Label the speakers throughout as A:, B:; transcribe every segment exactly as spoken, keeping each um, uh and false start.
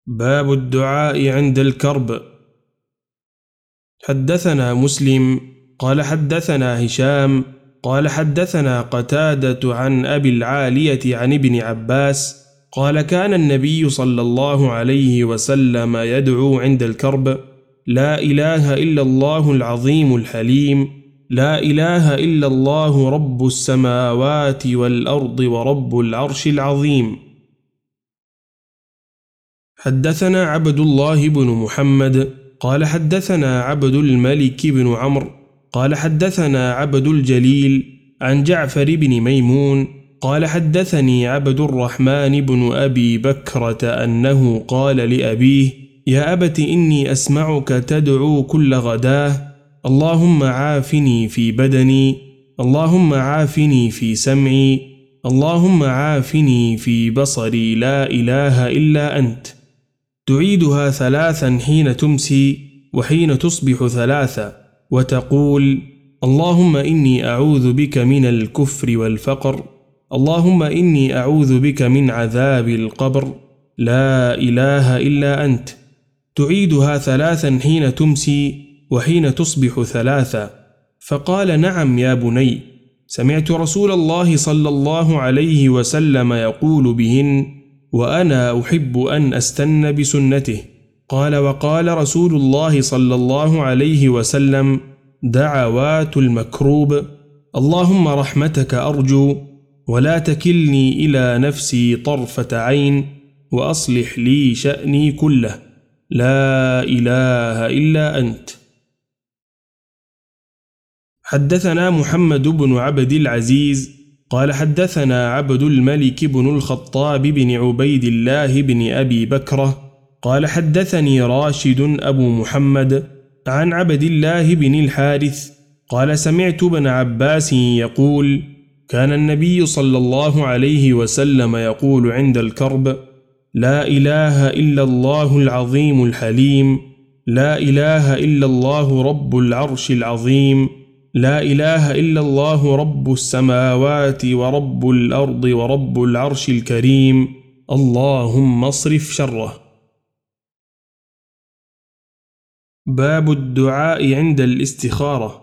A: باب الدعاء عند الكرب. حدثنا مسلم قال حدثنا هشام قال حدثنا قتادة عن أبي العالية عن ابن عباس قال كان النبي صلى الله عليه وسلم يدعو عند الكرب: لا إله إلا الله العظيم الحليم، لا إله إلا الله رب السماوات والأرض ورب العرش العظيم. حدثنا عبد الله بن محمد قال حدثنا عبد الملك بن عمرو قال حدثنا عبد الجليل عن جعفر بن ميمون قال حدثني عبد الرحمن بن أبي بكرة أنه قال لأبيه: يا أبت إني أسمعك تدعو كل غداه: اللهم عافني في بدني، اللهم عافني في سمعي، اللهم عافني في بصري، لا إله إلا أنت. تعيدها ثلاثا حين تمسي وحين تصبح ثلاثا، وتقول: اللهم إني أعوذ بك من الكفر والفقر، اللهم إني أعوذ بك من عذاب القبر، لا إله إلا أنت. تعيدها ثلاثا حين تمسي وحين تصبح ثلاثا. فقال: نعم يا بني، سمعت رسول الله صلى الله عليه وسلم يقول بهن، وأنا أحب أن أستن بسنته. قال: وقال رسول الله صلى الله عليه وسلم: دعوات المكروب: اللهم رحمتك أرجو ولا تكلني إلى نفسي طرفة عين، وأصلح لي شأني كله، لا إله إلا أنت. حدثنا محمد بن عبد العزيز قال حدثنا عبد الملك بن الخطاب بن عبيد الله بن أبي بكرة قال حدثني راشد أبو محمد عن عبد الله بن الحارث قال سمعت ابن عباس يقول: كان النبي صلى الله عليه وسلم يقول عند الكرب: لا إله إلا الله العظيم الحليم، لا إله إلا الله رب العرش العظيم، لا إله إلا الله رب السماوات ورب الأرض ورب العرش الكريم، اللهم اصرف شره. باب الدعاء عند الاستخارة.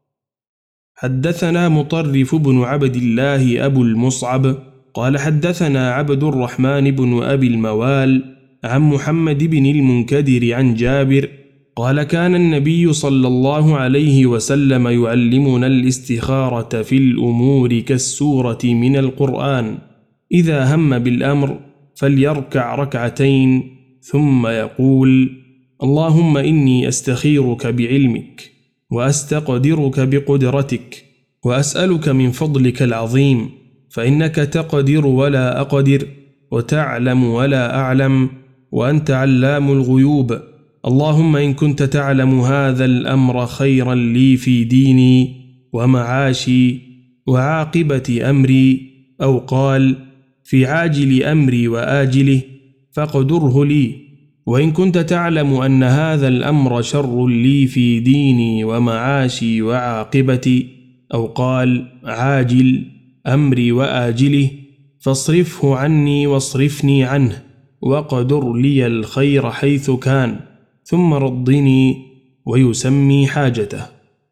A: حدثنا مطرف بن عبد الله أبو المصعب قال حدثنا عبد الرحمن بن أبي الموال عن محمد بن المنكدر عن جابر قال: كان النبي صلى الله عليه وسلم يعلمنا الاستخارة في الأمور كالسورة من القرآن: إذا هم بالأمر فليركع ركعتين ثم يقول: اللهم إني أستخيرك بعلمك، وأستقدرك بقدرتك، وأسألك من فضلك العظيم، فإنك تقدر ولا أقدر، وتعلم ولا أعلم، وأنت علام الغيوب. اللهم إن كنت تعلم هذا الأمر خيرا لي في ديني ومعاشي وعاقبة أمري، أو قال: في عاجل أمري وآجله، فاقدره لي. وإن كنت تعلم أن هذا الأمر شر لي في ديني ومعاشي وعاقبتي، أو قال: عاجل أمري وآجله، فاصرفه عني واصرفني عنه، وقدر لي الخير حيث كان، ثم ردني، ويسمي حاجته.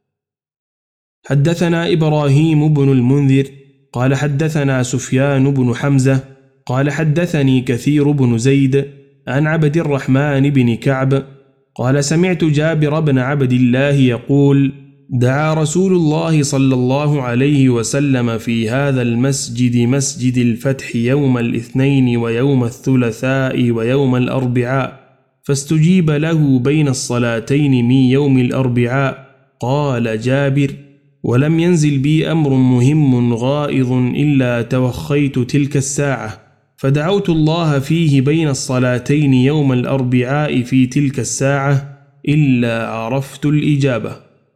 A: حدثنا إبراهيم بن المنذر قال حدثنا سفيان بن حمزة قال حدثني كثير بن زيد عن عبد الرحمن بن كعب قال سمعت جابر بن عبد الله يقول: دعا رسول الله صلى الله عليه وسلم في هذا المسجد مسجد الفتح يوم الاثنين ويوم الثلاثاء ويوم الأربعاء، فاستجيب له بين الصلاتين من يوم الأربعاء. قال جابر: ولم ينزل بي أمر مهم غائض إلا توخيت تلك الساعة، فدعوت الله فيه بين الصلاتين يوم الأربعاء في تلك الساعة إلا عرفت الإجابة.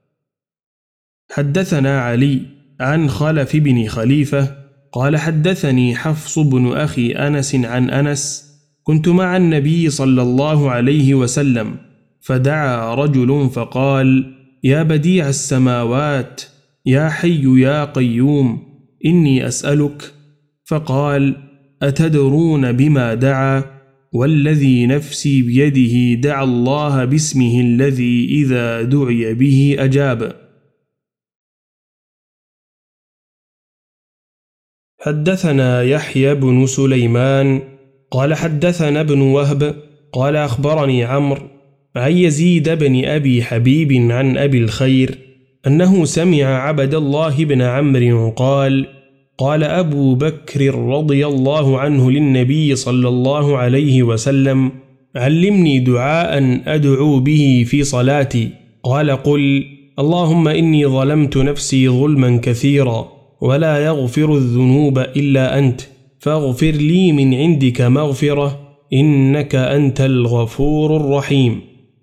A: حدثنا علي عن خلف بن خليفة قال حدثني حفص بن أخي أنس عن أنس: كنت مع النبي صلى الله عليه وسلم، فدعا رجل فقال: يا بديع السماوات، يا حي يا قيوم، إني أسألك. فقال: أتدرون بما دعا؟ والذي نفسي بيده دعا الله باسمه الذي إذا دعي به أجاب. حدثنا يحيى بن سليمان قال حدثنا ابن وهب قال أخبرني عمرو عن يزيد بن أبي حبيب عن أبي الخير أنه سمع عبد الله بن عمرو قال قال أبو بكر رضي الله عنه للنبي صلى الله عليه وسلم علمني دعاء أدعو به في صلاتي. قال قل اللهم إني ظلمت نفسي ظلما كثيرا ولا يغفر الذنوب إلا أنت فاغفر لي من عندك مغفرة إنك أنت الغفور الرحيم.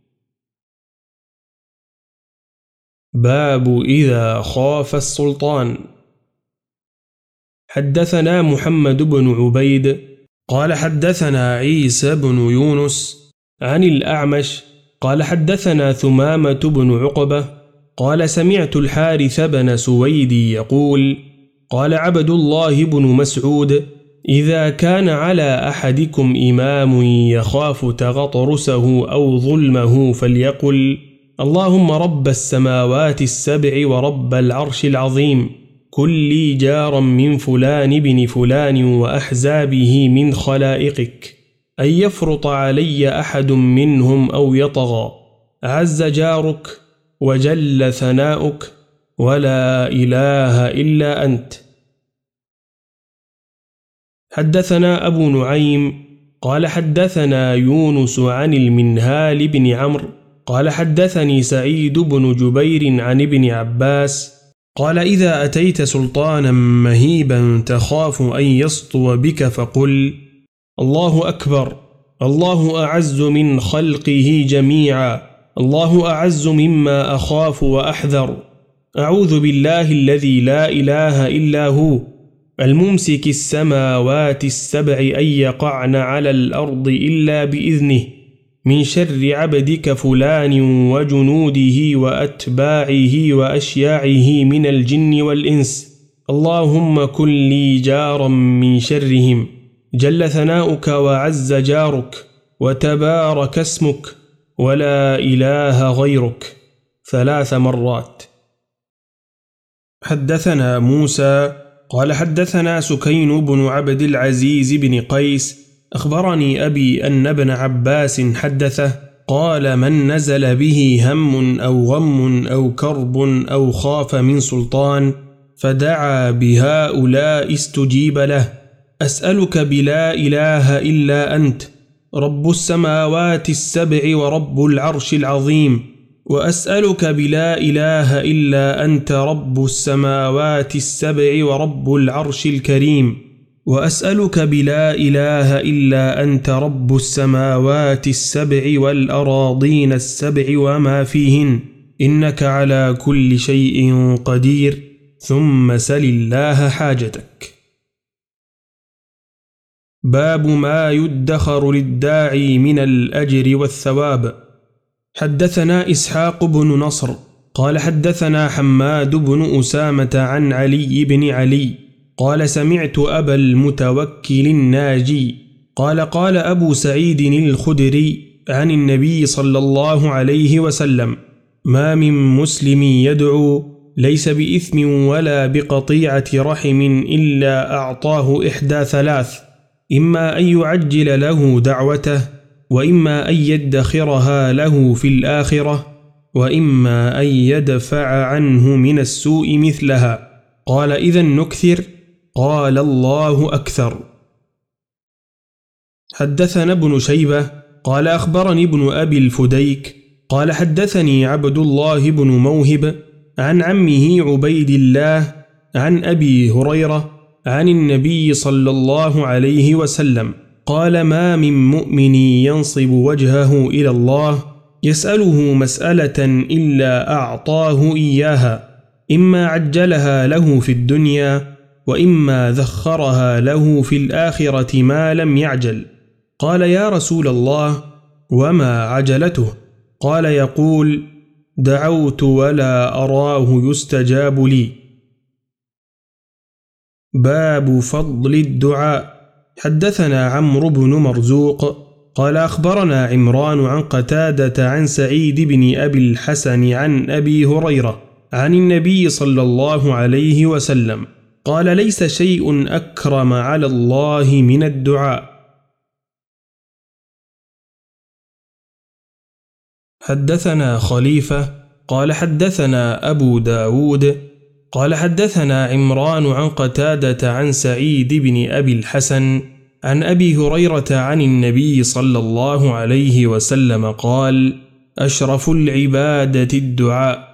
A: باب إذا خاف السلطان. حدثنا محمد بن عبيد قال حدثنا عيسى بن يونس عن الأعمش قال حدثنا ثمامة بن عقبة قال سمعت الحارث بن سويد يقول قال عبد الله بن مسعود إذا كان على أحدكم إمام يخاف تغطرسه أو ظلمه فليقل اللهم رب السماوات السبع ورب العرش العظيم كن لي جارا من فلان بن فلان وأحزابه من خلائقك أن يفرط علي أحد منهم أو يطغى عز جارك وجل ثناؤك ولا إله إلا أنت. حدثنا أبو نعيم قال حدثنا يونس عن المنهال بن عمرو قال حدثني سعيد بن جبير عن ابن عباس قال إذا أتيت سلطانا مهيبا تخاف أن يسطو بك فقل الله أكبر الله أعز من خلقه جميعا الله أعز مما أخاف وأحذر أعوذ بالله الذي لا إله إلا هو الممسك السماوات السبع أن يقعن على الأرض إلا بإذنه من شر عبدك فلان وجنوده وأتباعه وأشياعه من الجن والإنس اللهم كن لي جارا من شرهم جل ثناؤك وعز جارك وتبارك اسمك ولا إله غيرك ثلاث مرات. حدثنا موسى قال حدثنا سكين بن عبد العزيز بن قيس أخبرني أبي أن ابن عباس حدثه قال من نزل به هم أو غم أو كرب أو خاف من سلطان فدعا بهؤلاء استجيب له أسألك بلا إله إلا أنت رب السماوات السبع ورب العرش العظيم وأسألك بلا إله إلا أنت رب السماوات السبع ورب العرش الكريم وأسألك بلا إله إلا أنت رب السماوات السبع والأراضين السبع وما فيهن إنك على كل شيء قدير ثم سل الله حاجتك. باب ما يدخر للداعي من الأجر والثواب. حدثنا إسحاق بن نصر قال حدثنا حماد بن أسامة عن علي بن علي قال سمعت أبا المتوكل الناجي قال قال أبو سعيد الخدري عن النبي صلى الله عليه وسلم ما من مسلم يدعو ليس بإثم ولا بقطيعة رحم إلا أعطاه إحدى ثلاث إما أن يعجل له دعوته وإما أن يدخرها له في الآخرة وإما أن يدفع عنه من السوء مثلها. قال إذن نكثر؟ قال الله أكثر. حدثنا ابن شيبة قال أخبرني ابن أبي الفديك قال حدثني عبد الله بن موهب عن عمه عبيد الله عن أبي هريرة عن النبي صلى الله عليه وسلم قال ما من مؤمن ينصب وجهه إلى الله يسأله مسألة إلا أعطاه إياها إما عجلها له في الدنيا وإما ذخرها له في الآخرة ما لم يعجل. قال يا رسول الله وما عجلته؟ قال يقول دعوت ولا أراه يستجاب لي. باب فضل الدعاء. حدثنا عمرو بن مرزوق قال أخبرنا عمران عن قتادة عن سعيد بن أبي الحسن عن أبي هريرة عن النبي صلى الله عليه وسلم قال ليس شيء أكرم على الله من الدعاء. حدثنا خليفة قال حدثنا أبو داود قال حدثنا عمران عن قتادة عن سعيد بن أبي الحسن عن أبي هريرة عن النبي صلى الله عليه وسلم قال أشرف العبادة الدعاء.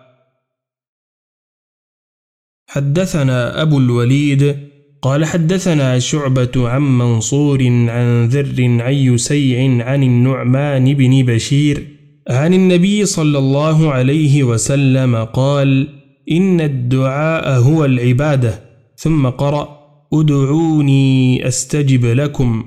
A: حدثنا أبو الوليد قال حدثنا شعبة عن منصور عن ذر عن يسيع عن النعمان بن بشير عن النبي صلى الله عليه وسلم قال إن الدعاء هو العبادة، ثم قرأ ادعوني أستجب لكم.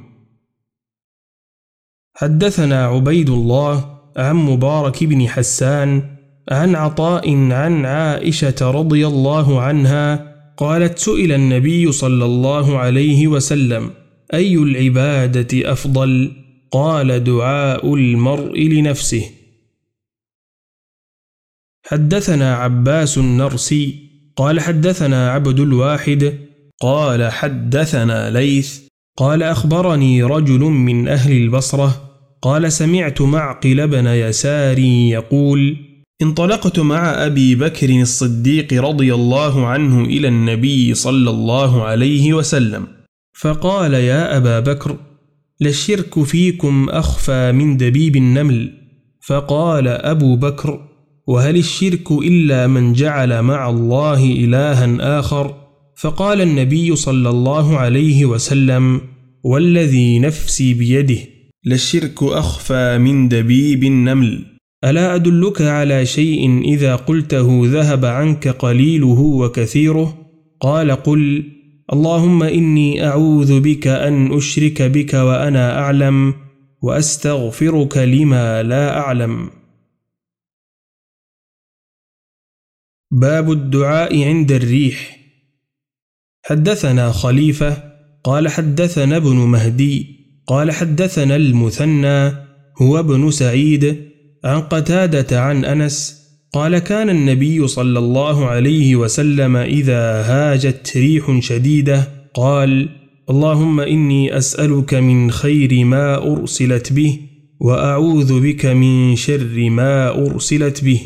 A: حدثنا عبيد الله عن مبارك بن حسان عن عطاء عن عائشة رضي الله عنها قالت سئل النبي صلى الله عليه وسلم أي العبادة أفضل؟ قال دعاء المرء لنفسه. حدثنا عباس النرسي قال حدثنا عبد الواحد قال حدثنا ليث قال أخبرني رجل من أهل البصرة قال سمعت معقل بن يسار يقول انطلقت مع أبي بكر الصديق رضي الله عنه إلى النبي صلى الله عليه وسلم فقال يا أبا بكر للشرك فيكم أخفى من دبيب النمل. فقال أبو بكر وهل الشرك إلا من جعل مع الله إلها آخر؟ فقال النبي صلى الله عليه وسلم والذي نفسي بيده للشرك أخفى من دبيب النمل. ألا أدلك على شيء إذا قلته ذهب عنك قليله وكثيره؟ قال قل اللهم إني أعوذ بك أن أشرك بك وأنا أعلم وأستغفرك لما لا أعلم. باب الدعاء عند الريح. حدثنا خليفة قال حدثنا ابن مهدي قال حدثنا المثنى هو ابن سعيد عن قتادة عن أنس قال كان النبي صلى الله عليه وسلم إذا هاجت ريح شديدة قال اللهم إني أسألك من خير ما أرسلت به وأعوذ بك من شر ما أرسلت به.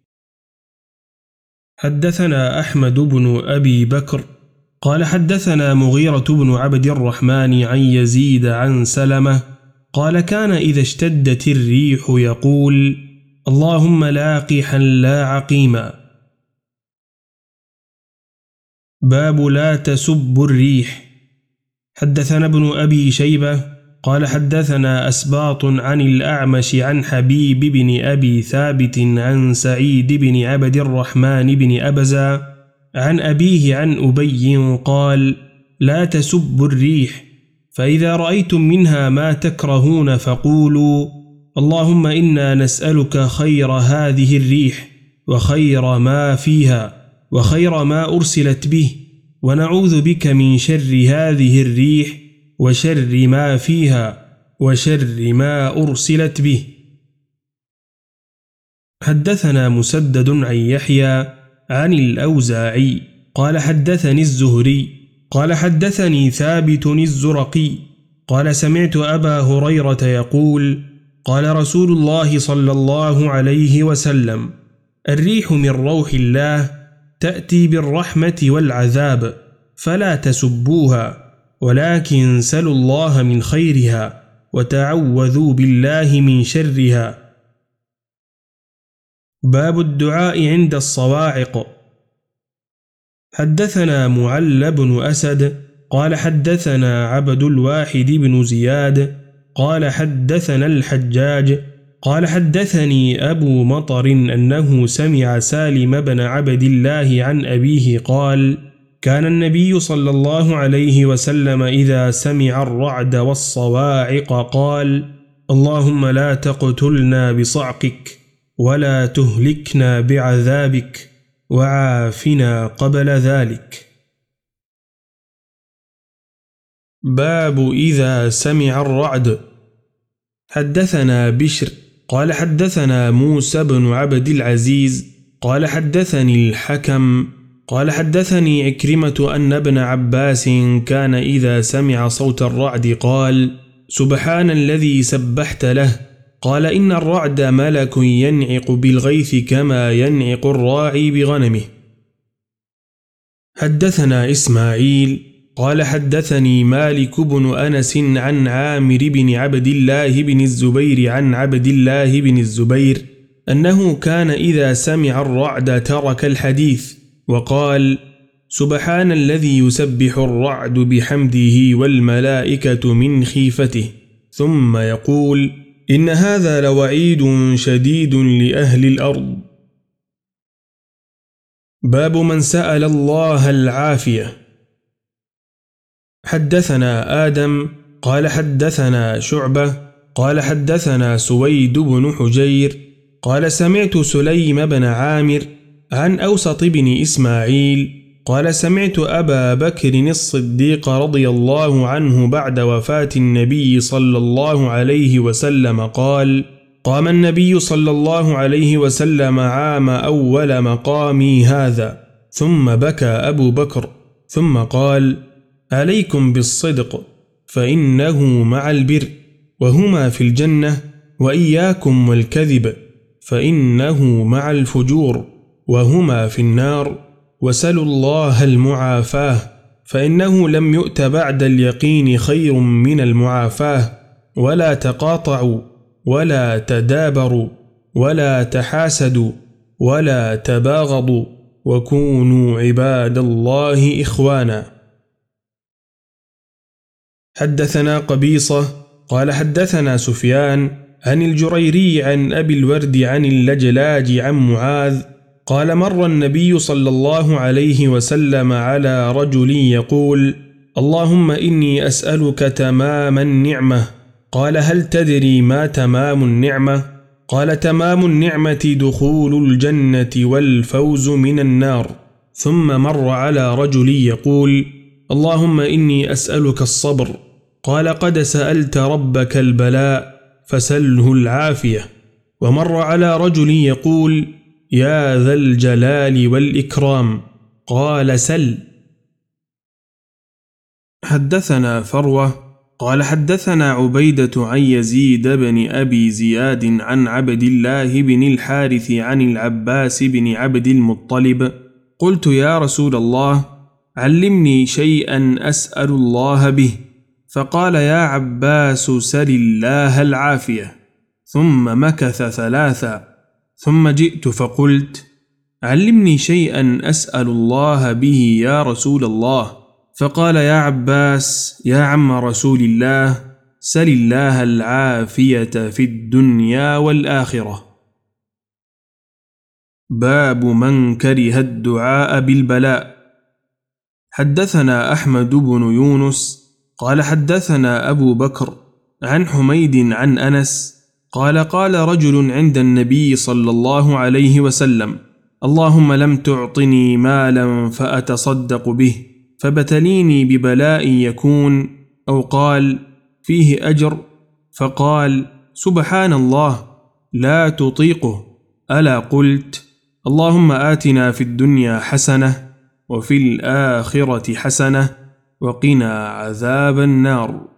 A: حدثنا أحمد بن أبي بكر قال حدثنا مغيرة بن عبد الرحمن عن يزيد عن سلمة قال كان إذا اشتدت الريح يقول اللهم لاقحا لا عقيما. باب لا تسب الريح. حدثنا ابن أبي شيبة قال حدثنا أسباط عن الأعمش عن حبيب بن أبي ثابت عن سعيد بن عبد الرحمن بن أبزة عن أبيه عن أبي قال لا تسبوا الريح فإذا رأيتم منها ما تكرهون فقولوا اللهم إنا نسألك خير هذه الريح وخير ما فيها وخير ما أرسلت به ونعوذ بك من شر هذه الريح وشر ما فيها وشر ما أرسلت به. حدثنا مسدد عن يحيى عن الأوزاعي قال حدثني الزهري قال حدثني ثابت الزرقي قال سمعت أبا هريرة يقول قال رسول الله صلى الله عليه وسلم الريح من روح الله تأتي بالرحمة والعذاب فلا تسبوها ولكن سلوا الله من خيرها وتعوذوا بالله من شرها. باب الدعاء عند الصواعق. حدثنا معل بن أسد قال حدثنا عبد الواحد بن زياد قال حدثنا الحجاج قال حدثني أبو مطر أنه سمع سالم بن عبد الله عن أبيه قال كان النبي صلى الله عليه وسلم إذا سمع الرعد والصواعق قال اللهم لا تقتلنا بصعقك ولا تهلكنا بعذابك وعافنا قبل ذلك. باب إذا سمع الرعد. حدثنا بشر قال حدثنا موسى بن عبد العزيز قال حدثني الحكم قال حدثني عكرمة أن ابن عباس كان إذا سمع صوت الرعد قال: سبحان الذي سبحت له. قال: إن الرعد ملك ينعق بالغيث كما ينعق الراعي بغنمه. حدثنا إسماعيل قال حدثني مالك بن أنس عن عامر بن عبد الله بن الزبير عن عبد الله بن الزبير أنه كان إذا سمع الرعد ترك الحديث وقال: سبحان الذي يسبح الرعد بحمده والملائكة من خيفته، ثم يقول: إن هذا لوعيد شديد لأهل الأرض. باب من سأل الله العافية. حدثنا آدم قال حدثنا شعبة قال حدثنا سويد بن حجير قال سمعت سليم بن عامر عن أوسط بن إسماعيل قال سمعت أبا بكر الصديق رضي الله عنه بعد وفاة النبي صلى الله عليه وسلم قال: قام النبي صلى الله عليه وسلم عام أول مقامي هذا، ثم بكى أبو بكر، ثم قال: عليكم بالصدق فإنه مع البر وهما في الجنة، وإياكم والكذب فإنه مع الفجور وهما في النار، وسلوا الله المعافاة فإنه لم يؤت بعد اليقين خير من المعافاة، ولا تقاطعوا ولا تدابروا ولا تحاسدوا ولا تباغضوا، وكونوا عباد الله إخوانا. حدثنا قبيصة قال حدثنا سفيان عن الجريري عن أبي الورد عن اللجلاج عن معاذ قال: مر النبي صلى الله عليه وسلم على رجل يقول: اللهم إني أسألك تمام النعمة. قال: هل تدري ما تمام النعمة؟ قال: تمام النعمة دخول الجنة والفوز من النار. ثم مر على رجل يقول: اللهم إني أسألك الصبر. قال: قد سألت ربك البلاء فسله العافية. ومر على رجل يقول: يا ذا الجلال والإكرام. قال: سل. حدثنا فروة قال حدثنا عبيدة عن يزيد بن أبي زياد عن عبد الله بن الحارث عن العباس بن عبد المطلب: قلت يا رسول الله علمني شيئا أسأل الله به. فقال: يا عباس سل الله العافية. ثم مكث ثلاثا، ثم جئت فقلت: علمني شيئا أسأل الله به يا رسول الله. فقال: يا عباس يا عم رسول الله سل الله العافية في الدنيا والآخرة. باب من كره الدعاء بالبلاء. حدثنا أحمد بن يونس قال حدثنا أبو بكر عن حميد عن أنس قال: قال رجل عند النبي صلى الله عليه وسلم: اللهم لم تعطني مالا فأتصدق به فبتليني ببلاء يكون، أو قال فيه أجر، فقال: سبحان الله لا تطيقه. ألا قلت: اللهم آتنا في الدنيا حسنة وفي الآخرة حسنة وقنا عذاب النار.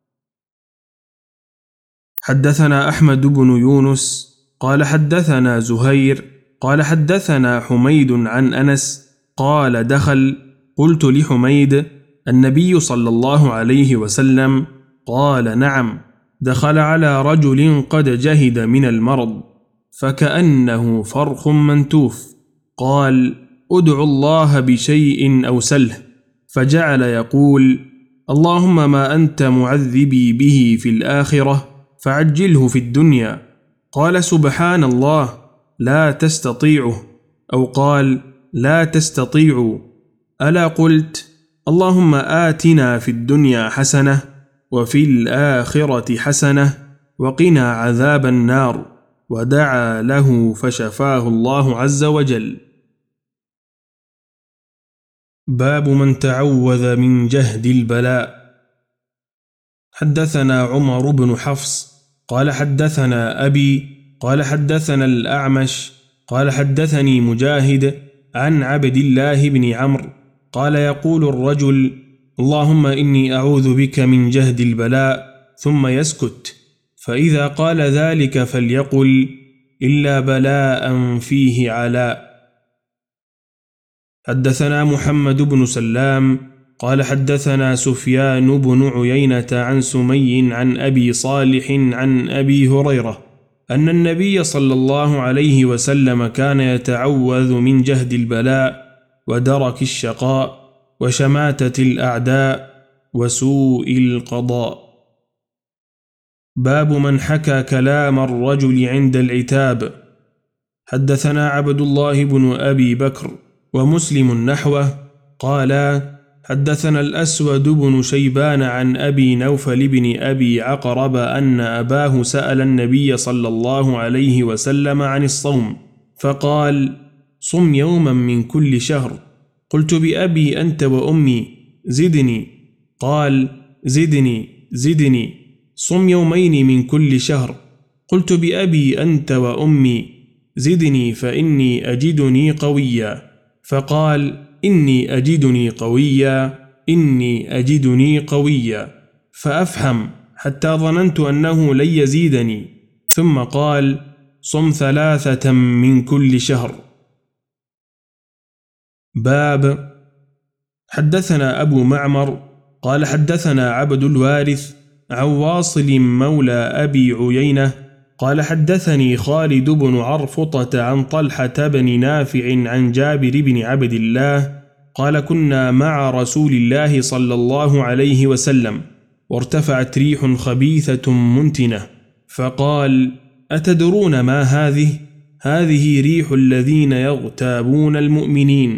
A: حدثنا أحمد بن يونس قال حدثنا زهير قال حدثنا حميد عن أنس قال: دخل. قلت لحميد: النبي صلى الله عليه وسلم؟ قال: نعم، دخل على رجل قد جهد من المرض فكأنه فرخ منتوف. قال: ادعو الله بشيء أو سله. فجعل يقول: اللهم ما أنت معذبي به في الآخرة فعجله في الدنيا. قال: سبحان الله لا تستطيعه، أو قال: لا تستطيعوا. ألا قلت: اللهم آتنا في الدنيا حسنة وفي الآخرة حسنة وقنا عذاب النار. ودعا له فشفاه الله عز وجل. باب من تعوذ من جهد البلاء. حدثنا عمر بن حفص قال حدثنا أبي قال حدثنا الأعمش قال حدثني مجاهد عن عبد الله بن عمرو قال يقول الرجل اللهم إني أعوذ بك من جهد البلاء ثم يسكت، فإذا قال ذلك فليقل إلا بلاء فيه علاء. حدثنا محمد بن سلام قال حدثنا سفيان بن عيينة عن سمي عن أبي صالح عن أبي هريرة أن النبي صلى الله عليه وسلم كان يتعوذ من جهد البلاء ودرك الشقاء وشماتة الأعداء وسوء القضاء. باب من حكى كلام الرجل عند العتاب. حدثنا عبد الله بن أبي بكر ومسلم نحوه قالا حدثنا الأسود بن شيبان عن أبي نوفل بن أبي عقرب أن أباه سأل النبي صلى الله عليه وسلم عن الصوم فقال صم يوما من كل شهر. قلت بأبي أنت وأمي زدني. قال زدني زدني صم يومين من كل شهر. قلت بأبي أنت وأمي زدني فإني أجدني قويا. فقال إني أجدني قويا إني أجدني قويا فأفهم حتى ظننت أنه لن يزيدني. ثم قال صم ثلاثة من كل شهر. باب حدثنا أبو معمر قال حدثنا عبد الوارث عن واصل مولى أبي عيينة قال حدثني خالد بن عرفطة عن طلحة بن نافع عن جابر بن عبد الله قال كنا مع رسول الله صلى الله عليه وسلم وارتفعت ريح خبيثة منتنة فقال أتدرون ما هذه؟ هذه ريح الذين يغتابون المؤمنين.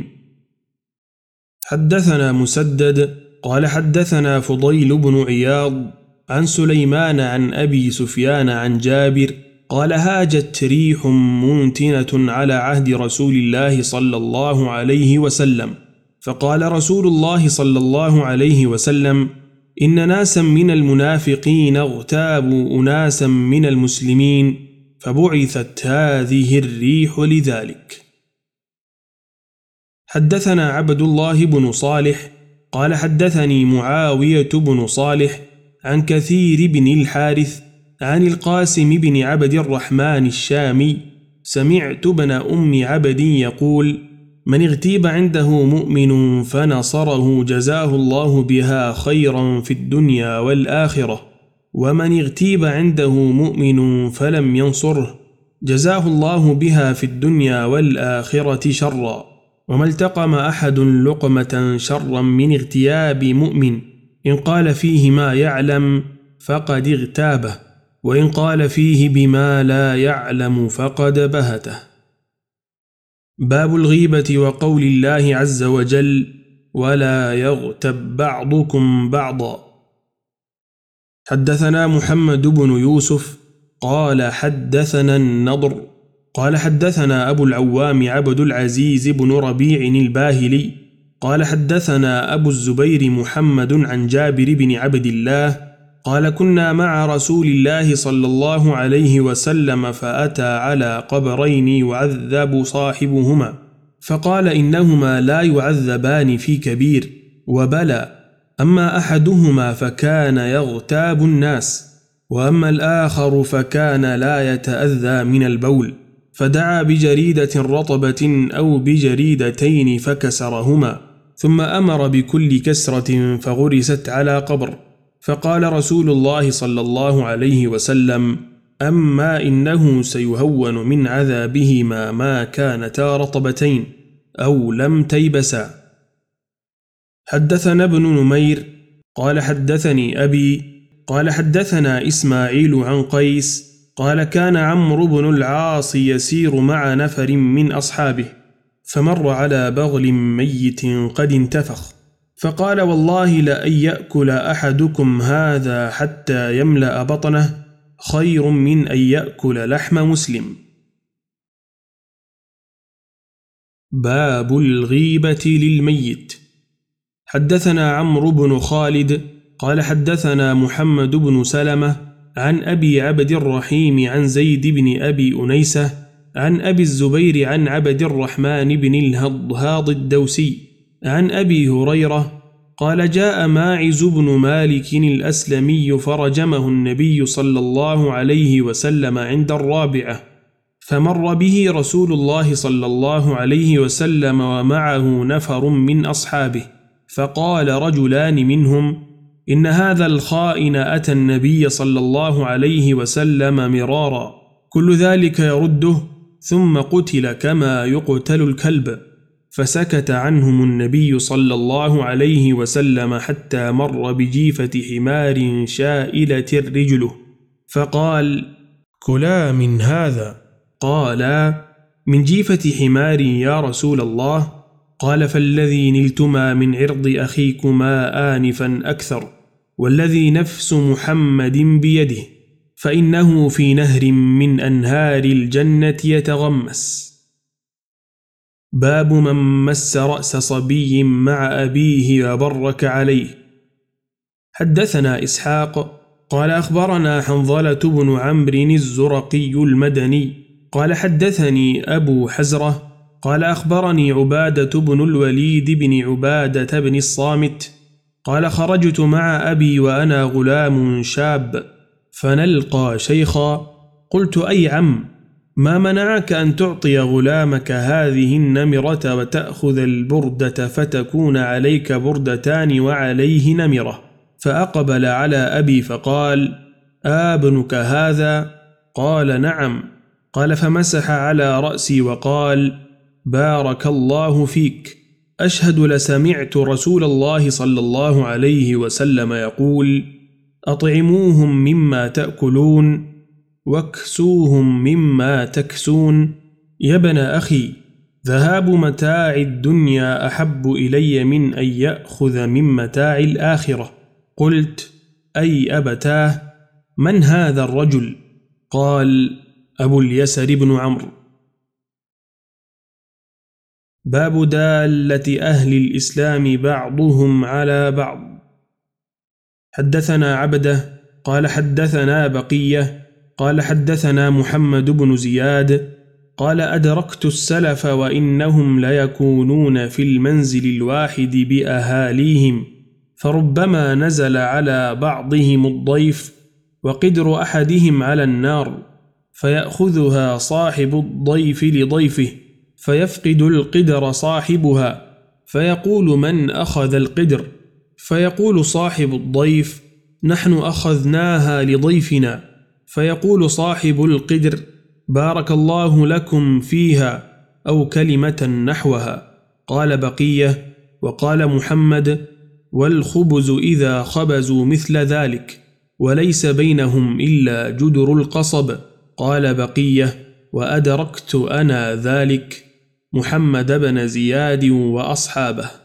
A: حدثنا مسدد قال حدثنا فضيل بن عياض عن سليمان عن أبي سفيان عن جابر قال هاجت ريح منتنة على عهد رسول الله صلى الله عليه وسلم فقال رسول الله صلى الله عليه وسلم إن ناسا من المنافقين اغتابوا أناسا من المسلمين فبعثت هذه الريح لذلك. حدثنا عبد الله بن صالح قال حدثني معاوية بن صالح عن كثير بن الحارث عن القاسم بن عبد الرحمن الشامي سمعت ابن أم عبد يقول من اغتيب عنده مؤمن فنصره جزاه الله بها خيرا في الدنيا والآخرة ومن اغتيب عنده مؤمن فلم ينصره جزاه الله بها في الدنيا والآخرة شرا وما التقم أحد لقمة شرا من اغتياب مؤمن إن قال فيه ما يعلم فقد اغتابه وإن قال فيه بما لا يعلم فقد بهته. باب الغيبة وقول الله عز وجل ولا يغتب بعضكم بعضا. حدثنا محمد بن يوسف قال حدثنا النضر قال حدثنا أبو العوام عبد العزيز بن ربيع الباهلي قال حدثنا أبو الزبير محمد عن جابر بن عبد الله قال كنا مع رسول الله صلى الله عليه وسلم فأتى على قبرين يعذب صاحبهما فقال إنهما لا يعذبان في كبير وبلى أما أحدهما فكان يغتاب الناس وأما الآخر فكان لا يتأذى من البول فدعا بجريدة رطبة أو بجريدتين فكسرهما ثم أمر بكل كسرة فغرست على قبر فقال رسول الله صلى الله عليه وسلم أما إنه سيهون من عذابهما ما كانتا رطبتين أو لم تيبسا. حدثنا ابن نمير قال حدثني أبي قال حدثنا إسماعيل عن قيس قال كان عمرو بن العاص يسير مع نفر من أصحابه فمر على بغل ميت قد انتفخ فقال والله لأن يأكل أحدكم هذا حتى يملأ بطنه خير من أن يأكل لحم مسلم. باب الغيبة للميت. حدثنا عمرو بن خالد قال حدثنا محمد بن سلمة عن أبي عبد الرحيم عن زيد بن أبي أنيسة عن أبي الزبير عن عبد الرحمن بن الهضهاض الدوسي عن أبي هريرة قال جاء ماعز بن مالك الأسلمي فرجمه النبي صلى الله عليه وسلم عند الرابعة، فمر به رسول الله صلى الله عليه وسلم ومعه نفر من أصحابه، فقال رجلان منهم: إن هذا الخائن أتى النبي صلى الله عليه وسلم مرارا، كل ذلك يرده، ثم قتل كما يقتل الكلب. فسكت عنهم النبي صلى الله عليه وسلم حتى مر بجيفة حمار شائلة رجله، فقال: كلا من هذا. قالا: من جيفة حمار يا رسول الله. قال: فالذي نلتما من عرض أخيكما آنفا أكثر، والذي نفس محمد بيده، فإنه في نهر من أنهار الجنة يتغمس. باب من مس رأس صبي مع أبيه وبرك عليه. حدثنا إسحاق قال أخبرنا حنظلة بن عمرو الزرقي المدني قال حدثني أبو حزرة قال أخبرني عبادة بن الوليد بن عبادة بن الصامت قال خرجت مع أبي وأنا غلام شاب فنلقى شيخا، قلت: أي عم، ما منعك أن تعطي غلامك هذه النمرة وتأخذ البردة فتكون عليك بردتان وعليه نمرة؟ فأقبل على أبي فقال: آبنك هذا؟ قال: نعم. قال: فمسح على رأسي وقال: بارك الله فيك، أشهد لسمعت رسول الله صلى الله عليه وسلم يقول: أطعموهم مما تأكلون واكسوهم مما تكسون. يا ابن أخي، ذهاب متاع الدنيا أحب إلي من أن يأخذ من متاع الآخرة. قلت: أي أبتاه، من هذا الرجل؟ قال: أبو اليسر بن عمرو. باب دالة أهل الإسلام بعضهم على بعض. حدثنا عبده قال حدثنا بقية قال حدثنا محمد بن زياد قال أدركت السلف وإنهم ليكونون في المنزل الواحد بأهاليهم، فربما نزل على بعضهم الضيف وقدر أحدهم على النار، فيأخذها صاحب الضيف لضيفه، فيفقد القدر صاحبها، فيقول: من أخذ القدر؟ فيقول صاحب الضيف: نحن أخذناها لضيفنا. فيقول صاحب القدر: بارك الله لكم فيها، أو كلمة نحوها. قال بقية: وقال محمد: والخبز إذا خبزوا مثل ذلك، وليس بينهم إلا جدر القصب. قال بقية: وأدركت أنا ذلك. محمد بن زياد وأصحابه.